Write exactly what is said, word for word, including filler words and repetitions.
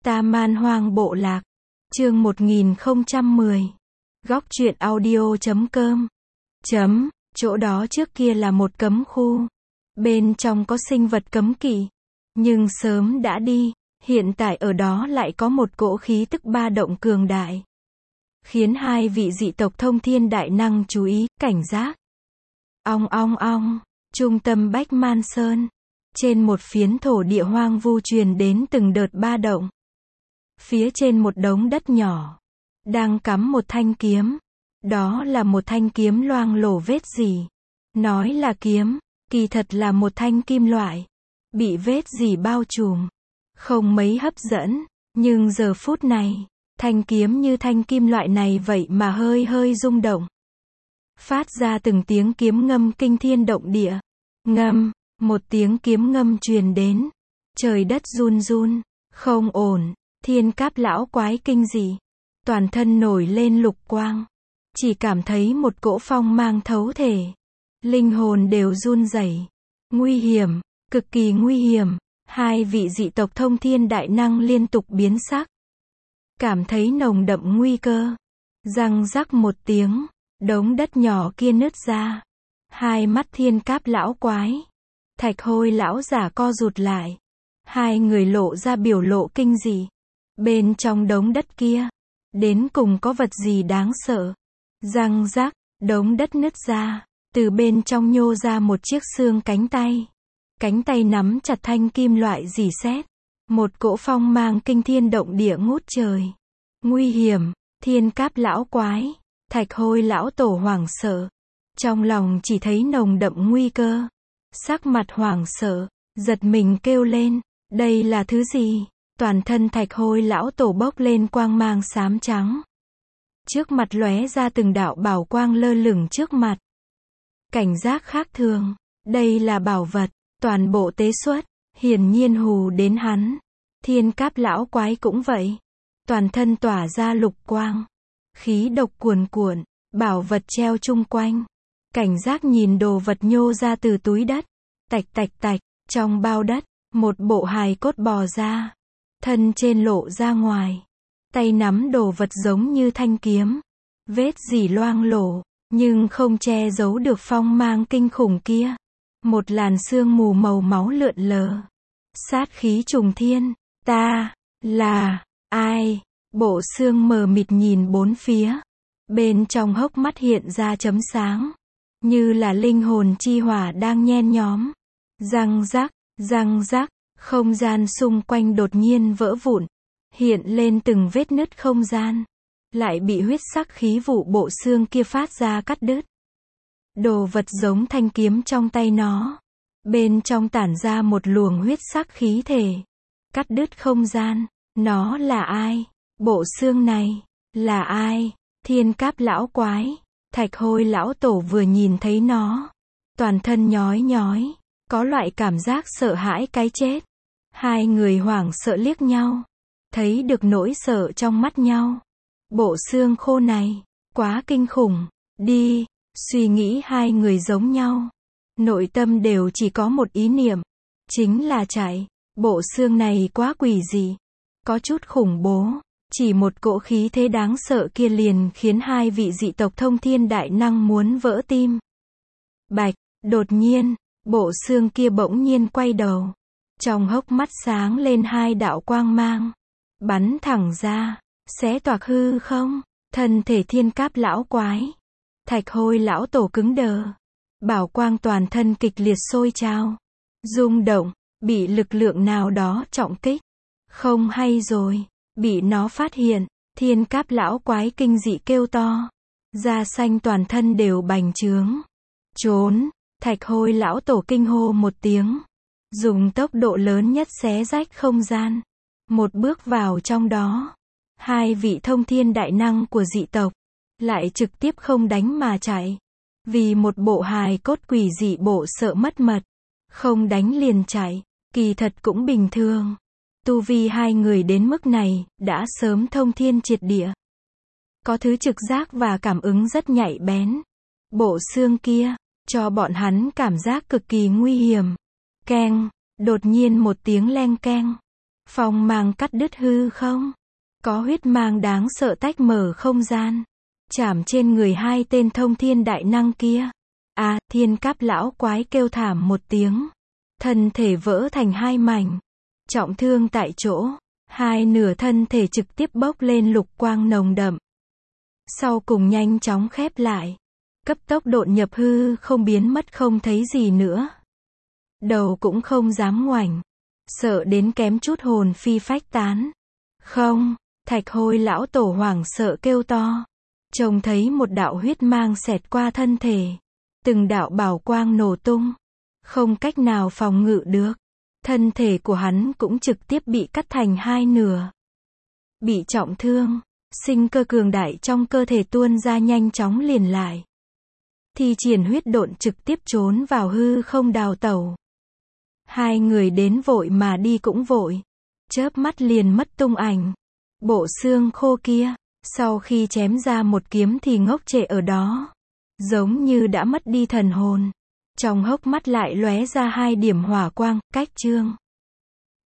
Ta Man Hoang Bộ Lạc. Chương một nghìn không trăm mười. Góc truyện audio chấm com. Chấm, chỗ đó trước kia là một cấm khu. Bên trong có sinh vật cấm kỵ. Nhưng sớm đã đi, hiện tại ở đó lại có một cỗ khí tức ba động cường đại. Khiến hai vị dị tộc thông thiên đại năng chú ý, cảnh giác. Ong ong ong, trung tâm Bách Man Sơn. Trên một phiến thổ địa hoang vu truyền đến từng đợt ba động. Phía trên một đống đất nhỏ, đang cắm một thanh kiếm. Đó là một thanh kiếm loang lổ vết rỉ. Nói là kiếm, kỳ thật là một thanh kim loại. Bị vết rỉ bao trùm. Không mấy hấp dẫn, nhưng giờ phút này, thanh kiếm như thanh kim loại này vậy mà hơi hơi rung động. Phát ra từng tiếng kiếm ngâm kinh thiên động địa. Ngâm, một tiếng kiếm ngâm truyền đến. Trời đất run run, không ổn. Thiên Cáp lão quái kinh dị, toàn thân nổi lên lục quang, chỉ cảm thấy một cỗ phong mang thấu thể, linh hồn đều run rẩy. Nguy hiểm, cực kỳ nguy hiểm. Hai vị dị tộc thông thiên đại năng liên tục biến sắc, cảm thấy nồng đậm nguy cơ. Răng rắc một tiếng, đống đất nhỏ kia nứt ra. Hai mắt Thiên Cáp lão quái, Thạch Hôi lão giả co rụt lại. Hai người lộ ra biểu lộ kinh dị. Bên trong đống đất kia, đến cùng có vật gì đáng sợ. Răng rắc, đống đất nứt ra, từ bên trong nhô ra một chiếc xương cánh tay. Cánh tay nắm chặt thanh kim loại rỉ sét. Một cỗ phong mang kinh thiên động địa ngút trời. Nguy hiểm, Thiên Cáp lão quái, Thạch Hôi lão tổ hoảng sợ. Trong lòng chỉ thấy nồng đậm nguy cơ. Sắc mặt hoảng sợ, giật mình kêu lên, đây là thứ gì? Toàn thân Thạch Hôi lão tổ bốc lên quang mang xám trắng. Trước mặt lóe ra từng đạo bảo quang lơ lửng trước mặt. Cảnh giác khác thường, đây là bảo vật, toàn bộ tế xuất, hiển nhiên hù đến hắn. Thiên Cáp lão quái cũng vậy, toàn thân tỏa ra lục quang, khí độc cuồn cuộn, bảo vật treo chung quanh. Cảnh giác nhìn đồ vật nhô ra từ túi đất, tạch tạch tạch, trong bao đất, một bộ hài cốt bò ra. Thân trên lộ ra ngoài, tay nắm đồ vật giống như thanh kiếm, vết rỉ loang lổ, nhưng không che giấu được phong mang kinh khủng kia. Một làn sương mù màu máu lượn lờ, sát khí trùng thiên. Ta là ai? Bộ xương mờ mịt nhìn bốn phía, bên trong hốc mắt hiện ra chấm sáng, như là linh hồn chi hỏa đang nhen nhóm. Răng rắc, răng rắc. Không gian xung quanh đột nhiên vỡ vụn, hiện lên từng vết nứt không gian, lại bị huyết sắc khí vụ bộ xương kia phát ra cắt đứt. Đồ vật giống thanh kiếm trong tay nó, bên trong tản ra một luồng huyết sắc khí thể, cắt đứt không gian. Nó là ai? Bộ xương này là ai? Thiên Cáp lão quái, Thạch Hôi lão tổ vừa nhìn thấy nó, toàn thân nhói nhói, có loại cảm giác sợ hãi cái chết. Hai người hoảng sợ liếc nhau, thấy được nỗi sợ trong mắt nhau. Bộ xương khô này, quá kinh khủng, đi. Suy nghĩ hai người giống nhau, nội tâm đều chỉ có một ý niệm, chính là chạy. Bộ xương này quá quỷ dị, có chút khủng bố, chỉ một cỗ khí thế đáng sợ kia liền khiến hai vị dị tộc thông thiên đại năng muốn vỡ tim. Bạch, đột nhiên, bộ xương kia bỗng nhiên quay đầu. Trong hốc mắt sáng lên hai đạo quang mang, bắn thẳng ra, xé toạc hư không. Thân thể Thiên Cáp lão quái, Thạch Hôi lão tổ cứng đờ, bảo quang toàn thân kịch liệt sôi trào, rung động, bị lực lượng nào đó trọng kích. Không hay rồi, bị nó phát hiện. Thiên Cáp lão quái kinh dị kêu to, da xanh toàn thân đều bành trướng. Trốn! Thạch Hôi lão tổ kinh hô một tiếng, dùng tốc độ lớn nhất xé rách không gian, một bước vào trong đó. Hai vị thông thiên đại năng của dị tộc lại trực tiếp không đánh mà chạy, vì một bộ hài cốt quỷ dị bộ sợ mất mật, không đánh liền chạy, kỳ thật cũng bình thường. Tu vi hai người đến mức này đã sớm thông thiên triệt địa, có thứ trực giác và cảm ứng rất nhạy bén. Bộ xương kia cho bọn hắn cảm giác cực kỳ nguy hiểm. Keng, đột nhiên một tiếng leng keng, Phong mang cắt đứt hư không. Có huyết mang đáng sợ tách mở không gian. Chảm trên người hai tên thông thiên đại năng kia. À, thiên cáp lão quái kêu thảm một tiếng. Thân thể vỡ thành hai mảnh. Trọng thương tại chỗ. Hai nửa thân thể trực tiếp bốc lên lục quang nồng đậm. Sau cùng nhanh chóng khép lại. Cấp tốc độn nhập hư không biến mất không thấy gì nữa. Đầu cũng không dám ngoảnh. Sợ đến kém chút hồn phi phách tán. Không, Thạch Hôi lão tổ hoảng sợ kêu to. Trông thấy một đạo huyết mang xẹt qua thân thể. Từng đạo bảo quang nổ tung. Không cách nào phòng ngự được. Thân thể của hắn cũng trực tiếp bị cắt thành hai nửa. Bị trọng thương. Sinh cơ cường đại trong cơ thể tuôn ra nhanh chóng liền lại. Thi triển huyết độn trực tiếp trốn vào hư không đào tẩu. Hai người đến vội mà đi cũng vội. Chớp mắt liền mất tung ảnh. Bộ xương khô kia, sau khi chém ra một kiếm thì ngốc trệ ở đó. Giống như đã mất đi thần hồn. Trong hốc mắt lại lóe ra hai điểm hỏa quang, cách chương.